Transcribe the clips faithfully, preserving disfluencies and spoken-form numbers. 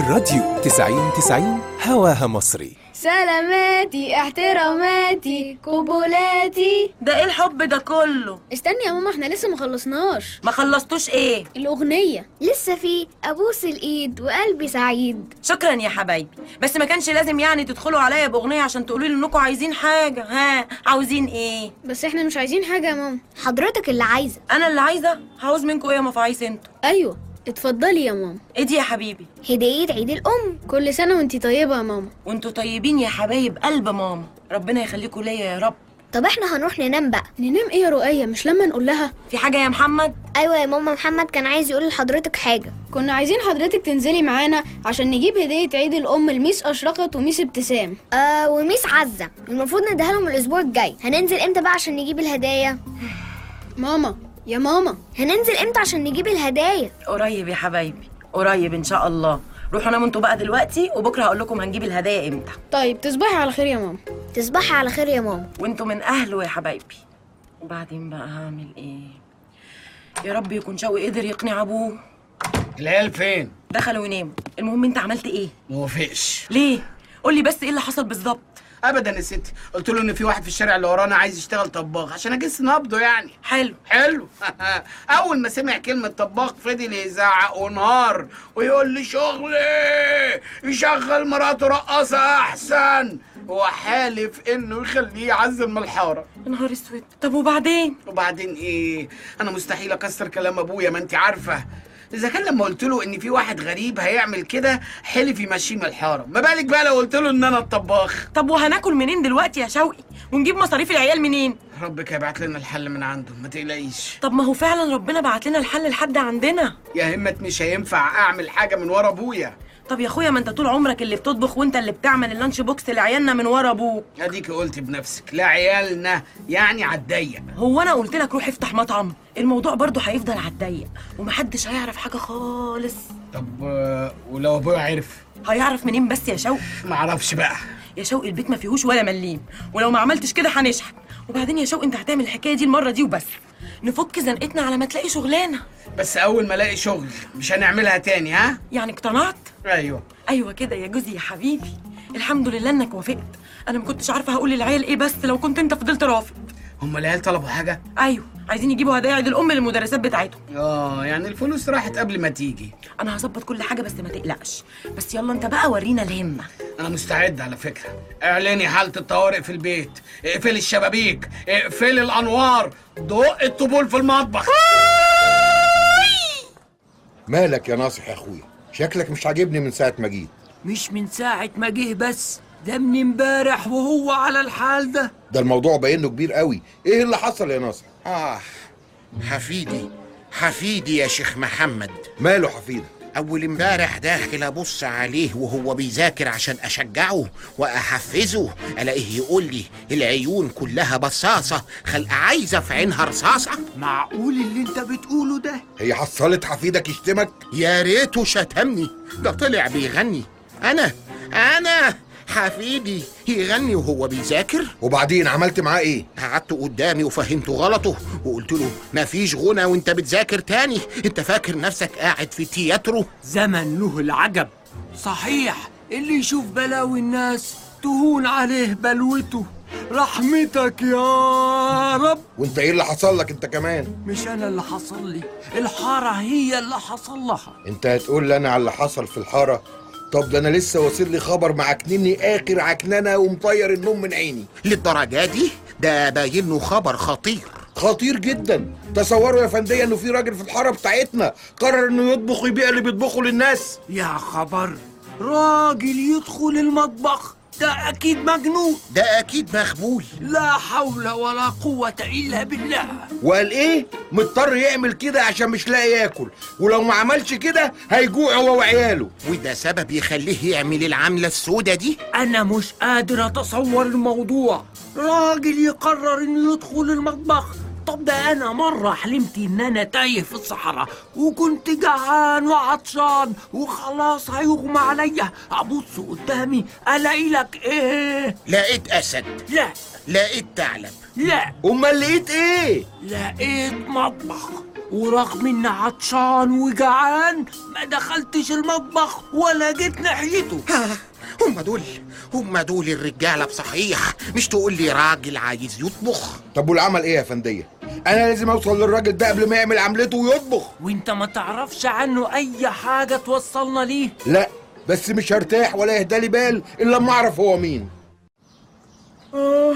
الراديو تسعين تسعين هواها مصري. سلاماتي احتراماتي قبولاتي. ده ايه الحب ده كله؟ استني يا ماما، احنا لسه ما خلصناش. ما خلصتوش ايه؟ الاغنيه لسه في ابوس الايد وقلبي سعيد. شكرا يا حبايبي، بس ما كانش لازم يعني تدخلوا عليا باغنيه عشان تقولوا لي انكم عايزين حاجه. ها عاوزين ايه؟ بس احنا مش عايزين حاجه يا ماما، حضرتك اللي عايزه. انا اللي عايزه؟ هعوز منكم ايه يا مفاعيس انتوا؟ ايوه اتفضلي يا ماما. ايه دي يا حبيبي؟ هديه عيد الام. كل سنه وانتي طيبه يا ماما. وانتوا طيبين يا حبايب قلب ماما، ربنا يخليكم ليا يا رب. طب احنا هنروح ننام بقى. ننام ايه يا رؤية؟ مش لما نقول لها؟ في حاجه يا محمد؟ ايوه يا ماما، محمد كان عايز يقول لحضرتك حاجه. كنا عايزين حضرتك تنزلي معانا عشان نجيب هديه عيد الام لميس اشرقت وميس ابتسام آه وميس عزه. المفروض نديها لهم الاسبوع الجاي. هننزل امتى بقى عشان نجيب الهدايا؟ ماما يا ماما، هننزل امتى عشان نجيب الهدايا؟ قريب يا حبايبي، قريب ان شاء الله. روحوا ناموا انتوا بقى دلوقتي، وبكره هقول لكم هنجيب الهدايا امتى. طيب تصبحي على خير يا ماما. تصبحي على خير يا ماما. وانتوا من اهله يا حبايبي. وبعدين بقى هعمل ايه؟ يا رب يكون شوقي قدر يقنع ابوه. العيال فين؟ دخلوا يناموا. المهم انت عملت ايه؟ موافقش. ليه؟ قول لي بس ايه اللي حصل بالظبط. ابدا يا ستي، قلت له ان في واحد في الشارع اللي ورانا عايز يشتغل طباخ عشان اجس نبضه يعني. حلو حلو. اول ما سمع كلمه طباخ فضل يزعق ونهار ويقول لي شغلي يشغل مراته رقاصه احسن، هو حالف انه يخليه يعزل من الحاره. يا نهار اسود. طب وبعدين؟ وبعدين ايه؟ انا مستحيل اكسر كلام ابويا، ما انت عارفه. اذا كان لما قلت له ان في واحد غريب هيعمل كده حلف يمشيه من الحاره، ما بالك بقى لو قلت له ان انا الطباخ. طب وهناكل منين دلوقتي يا شوقي؟ ونجيب مصاريف العيال منين؟ ربك هيبعت لنا الحل من عنده، ما تقلقيش. طب ما هو فعلا ربنا بعت لنا الحل لحد عندنا. يا همت مش هينفع اعمل حاجه من ورا ابويا. طب يا اخويا، ما انت طول عمرك اللي بتطبخ وانت اللي بتعمل اللانش بوكس لعيالنا من ورا ابوك. اديكي قلتي بنفسك لا عيالنا، يعني عالضيق. هو انا قلت لك روح افتح مطعم؟ الموضوع برضه هيفضل عالضيق ومحدش هيعرف حاجه خالص. طب ولو ابويا عرف؟ هيعرف منين بس يا شوقي؟ معرفش بقى يا شوقي، البيت ما فيهوش ولا مليم، ولو ما عملتش كده هنشحن. وبعدين يا شوقي انت هتعمل الحكايه دي المره دي وبس، نفك زنقتنا على ما تلاقي شغلانه. بس اول ما الاقي شغل مش هنعملها تاني. ها يعني اقتنعت؟ ايوه ايوه كده يا جوزي يا حبيبي، الحمد لله انك وافقت. انا ما كنتش عارفه هقول للعيال ايه، بس لو كنت انت فضلت رافض. هم العيال طلبوا حاجه؟ ايوه، عايزين يجيبوا هدايا عيد الام للمدرسات بتاعتهم. اه يعني الفلوس راحت قبل ما تيجي. انا هظبط كل حاجه بس ما تقلقش. بس يلا انت بقى ورينا الهمه. انا مستعد على فكره. اعلني حاله الطوارئ في البيت، اقفلي الشبابيك، اقفلي الانوار، دق الطبول في المطبخ. مالك يا ناصح يا اخويا؟ شكلك مش عاجبني من ساعه ما جيت. مش من ساعه ما جه بس، ده من امبارح وهو على الحال ده. ده الموضوع باينه كبير قوي. ايه اللي حصل يا ناصح؟ آه حفيدي حفيدي يا شيخ محمد. ماله حفيدك؟ أول امبارح داخل أبص عليه وهو بيذاكر عشان أشجعه وأحفزه، ألاقيه يقول لي العيون كلها بصاصة، خلق عايزة في عينها رصاصة. معقول اللي انت بتقوله ده؟ هي حصلت حفيدك يشتمك؟ يا ريته شتمني، ده طلع بيغني. أنا أنا حفيدي يغني وهو بيذاكر. وبعدين عملت معاه ايه؟ قعدت قدامي وفهمته غلطه وقلت له مفيش غنى وانت بتذاكر تاني، انت فاكر نفسك قاعد في تياترو؟ زمن له العجب. صحيح اللي يشوف بلاوي الناس تهون عليه بلوته. رحمتك يا رب. وانت ايه اللي حصل لك انت كمان؟ مش انا اللي حصل لي، الحارة هي اللي حصل لها. انت هتقول لي انا على اللي حصل في الحارة؟ طب ده انا لسه واصل لي خبر معكنني اخر عكننه ومطير النوم من عيني. للدرجه دي؟ ده باين له خبر خطير. خطير جدا. تصوروا يا فندية انه في راجل في الحاره بتاعتنا قرر انه يطبخ ويبيع اللي بيطبخه للناس. يا خبر، راجل يدخل المطبخ؟ ده اكيد مجنون، ده اكيد مخبول. لا حول ولا قوة الا بالله. وقال ايه؟ مضطر يعمل كده عشان مش لاقي ياكل، ولو ما عملش كده هيجوع هو وعياله. وده سبب يخليه يعمل العملة السودة دي؟ انا مش قادر اتصور الموضوع. راجل يقرر انه يدخل المطبخ. طب ده انا مرة حلمت ان انا تايه في الصحراء وكنت جعان وعطشان وخلاص هيغمى عليا، ابص قدامي الاقي لك ايه؟ لقيت اسد. لا لقيت ثعلب. لا، امال لقيت ايه؟ لقيت مطبخ، ورغم اني عطشان وجعان ما دخلتش المطبخ ولا جيت ناحيته. هم دول هم دول الرجاله بصحيح، مش تقول لي راجل عايز يطبخ. طب والعمل ايه يا فندية؟ انا لازم اوصل للراجل ده قبل ما يعمل عملته ويطبخ. وانت ما تعرفش عنه اي حاجه توصلنا ليه؟ لا، بس مش هرتاح ولا يهدى لي بال الا لما اعرف هو مين. آه.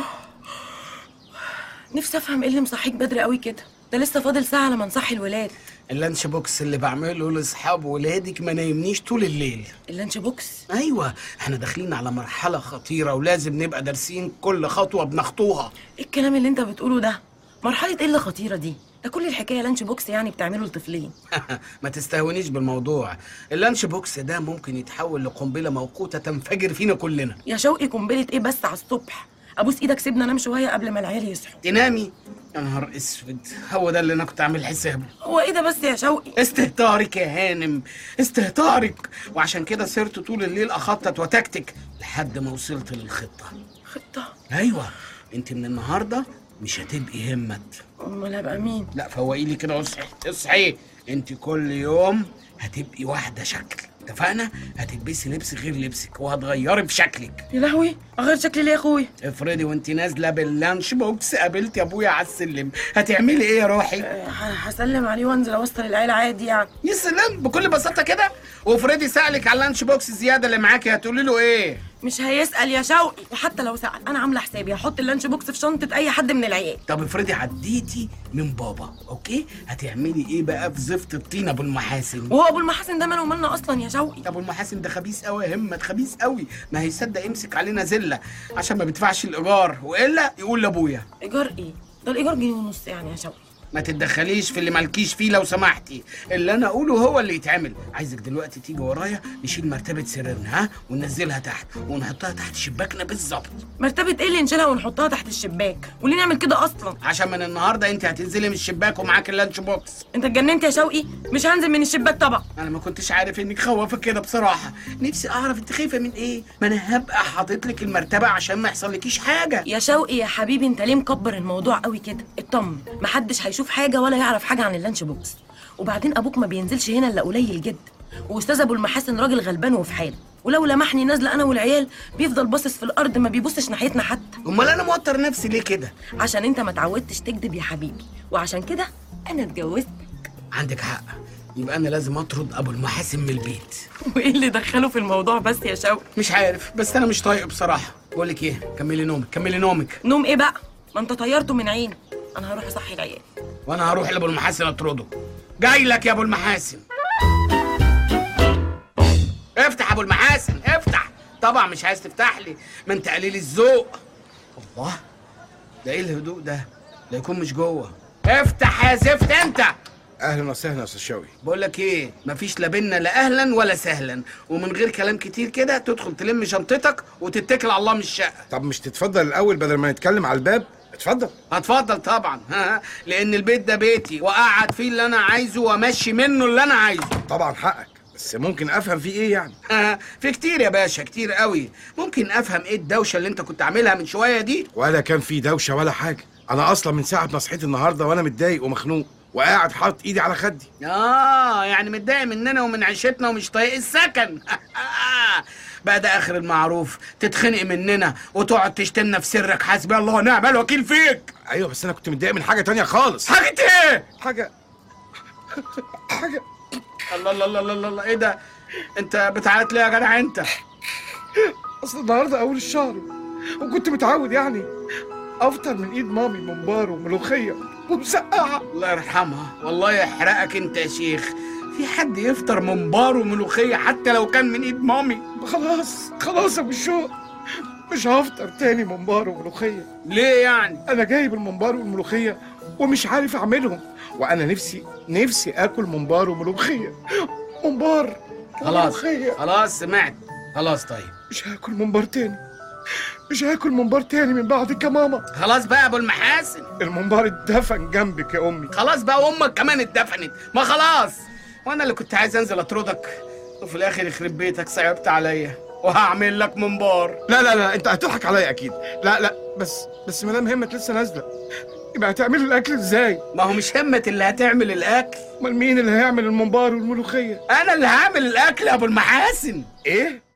نفسي افهم ايه اللي مصحيك بدري قوي كده؟ ده لسه فاضل ساعه لما نصحي الولاد. اللانش بوكس اللي بعمله لاصحاب ولادك ما نايمنيش طول الليل. اللانش بوكس؟ ايوه، احنا داخلين على مرحله خطيره ولازم نبقى دارسين كل خطوه بنخطوها. ايه الكلام اللي انت بتقوله ده؟ مرحله ايه اللي خطيره دي؟ ده كل الحكايه لانش بوكس يعني بتعمله لطفلين. ما تستهونيش بالموضوع. اللانش بوكس ده ممكن يتحول لقنبله موقوته تنفجر فينا كلنا. يا شوقي قنبله ايه بس على الصبح؟ ابوس ايدك سيبنا نام شويه قبل ما العيال يصحوا. تنامي؟ يا نهار اسود، هو ده اللي انا كنت عامل حسابه. هو ايه ده بس يا شوقي؟ استهتارك يا هانم، استهتارك، وعشان كده سرت طول الليل اخطط وتكتك لحد ما وصلت للخطه. خطه؟ ايوه، انت من النهارده مش هتبقي همت. امال هبقى مين؟ لا فوقي لي كده واصحي، اصحي. انت كل يوم هتبقي واحده شكل، اتفقنا؟ هتلبسي لبس غير لبسك وهتغيري في شكلك. يا لهوي، اغير شكلي ليه يا اخويا؟ افرضي وانت نازله باللانش بوكس قابلتي ابويا على السلم، هتعملي ايه يا روحي؟ أه هسلم عليه وانزل اوصل العيال عادي يعني. يا سلام، بكل بساطه كده. وافرضي سالك على اللانش بوكس زياده اللي معاكي هتقولي له ايه؟ مش هيسال يا شوقي، وحتى لو سال انا عامله حسابي هحط اللانش بوكس في شنطه اي حد من العيال. طب افرضي عديتي من بابا، اوكي؟ هتعملي ايه بقى في زفت الطين ابو المحاسن؟ وهو ابو المحاسن ده ماله ومالنا اصلا يا شوقي؟ ابو المحاسن ده خبيث قوي يا همت، خبيث قوي. ما هيصدق يمسك علينا زله عشان ما بيدفعش الايجار، والا يقول لابويا. ايجار ايه؟ ده الايجار جنيه ونص يعني يا شوقي. ما تتدخليش في اللي مالكيش فيه لو سمحتي. اللي انا اقوله هو اللي يتعمل. عايزك دلوقتي تيجي ورايا نشيل مرتبه سريرنا، ها، وننزلها تحت ونحطها تحت شباكنا بالظبط. مرتبه ايه اللي نشيلها ونحطها تحت الشباك؟ وليه نعمل كده اصلا؟ عشان من النهارده انت هتنزلي من الشباك ومعاك اللانش بوكس. انت اتجننت يا شوقي؟ مش هنزل من الشباك طبعا. انا ما كنتش عارف انك خوافه كده بصراحه. نفسي اعرف انت خايفه من ايه. ما انا هبقى حاطط لك المرتبه عشان ما يحصلكيش حاجه. يا شوقي يا حبيبي، انت ليه مكبر الموضوع قوي كده؟ اطمن، محدش هيشوف حاجه ولا يعرف حاجه عن اللانش بوكس. وبعدين ابوك ما بينزلش هنا الا قليل جدا، واستاذ ابو المحاسن راجل غلبان وفي حاله، ولو لمحني نازله انا والعيال بيفضل باصص في الارض، ما بيبصش ناحيتنا حتى. امال انا موتر نفسي ليه كده؟ عشان انت ما تعودتش تكذب يا حبيبي، وعشان كده انا اتجوزتك. عندك حق، يبقى انا لازم اطرد ابو المحاسن من البيت. وايه اللي دخله في الموضوع بس يا شوقي؟ مش عارف، بس انا مش طايق بصراحه. بقول لك ايه، كملي نومك كملي نومك. نوم ايه بقى؟ ما انت طيرته من عيني. انا هروح اصحي العيال. وانا هروح لابو المحاسن اطرده. جاي لك يا ابو المحاسن. افتح ابو المحاسن افتح. طبعا مش عايز تفتح لي، ما انت قليل الذوق. الله، ده ايه الهدوء ده؟ لا يكون مش جوه. افتح يا زفت انت. اهلا وسهلا يا استاذ شوقي. بقول لك ايه، مفيش لا بينا لا اهلا ولا سهلا، ومن غير كلام كتير كده تدخل تلم شنطتك وتتكل على الله من الشقه. طب مش تتفضل الاول بدل ما نتكلم على الباب؟ اتفضل. هتفضل طبعا، ها، لان البيت ده بيتي واقعد فيه اللي انا عايزه وامشي منه اللي انا عايزه. طبعا حقك، بس ممكن افهم فيه ايه يعني؟ ها، في كتير يا باشا، كتير قوي. ممكن افهم ايه الدوشه اللي انت كنت عاملها من شويه دي؟ ولا كان في دوشه ولا حاجه. انا اصلا من ساعه ما صحيت النهارده وانا متضايق ومخنوق وقاعد حاطط ايدي على خدي. اه، يعني متضايق مننا ومن عيشتنا ومش طايق السكن. بقى ده اخر المعروف، تتخنق مننا وتقعد تشتمنا في سرك. حسبي الله ونعم الوكيل فيك. ايوه بس انا كنت متضايق من حاجه تانية خالص. حاجه ايه؟ حاجه حاجه الله الله الله الله الله، ايه ده؟ انت بتعيط ليه يا جدع انت؟ اصل النهارده اول الشهر وكنت متعود يعني افطر من ايد مامي ممبار وملوخيه ومسقعه. الله يرحمها، والله يحرقك انت يا شيخ. في حد يفطر ممبار وملوخيه حتى لو كان من ايد مامي؟ خلاص خلاص يا ابو الشوق، مش هفطر تاني ممبار وملوخيه. ليه يعني؟ انا جايب الممبار والملوخيه ومش عارف اعملهم، وانا نفسي نفسي اكل ممبار وملوخيه. ممبار خلاص وملوخيه. خلاص سمعت. خلاص طيب، مش هاكل ممبار تاني، مش هاكل ممبار تاني من بعدك يا ماما. خلاص بقى يا ابو المحاسن، الممبار اتدفن جنبك يا امي. خلاص بقى، وامك كمان اتدفنت. ما خلاص، وانا اللي كنت عايز انزل اطردك وفي الاخر يخرب بيتك صعبت عليا وهعمل لك ممبار. لا لا لا، انت هتضحك عليا اكيد. لا لا بس بس مدام همت لسه نازله، يبقى هتعملوا الاكل ازاي؟ ما هو مش همت اللي هتعمل الاكل. امال مين اللي هيعمل الممبار والملوخيه؟ انا اللي هعمل الاكل يا ابو المحاسن. ايه؟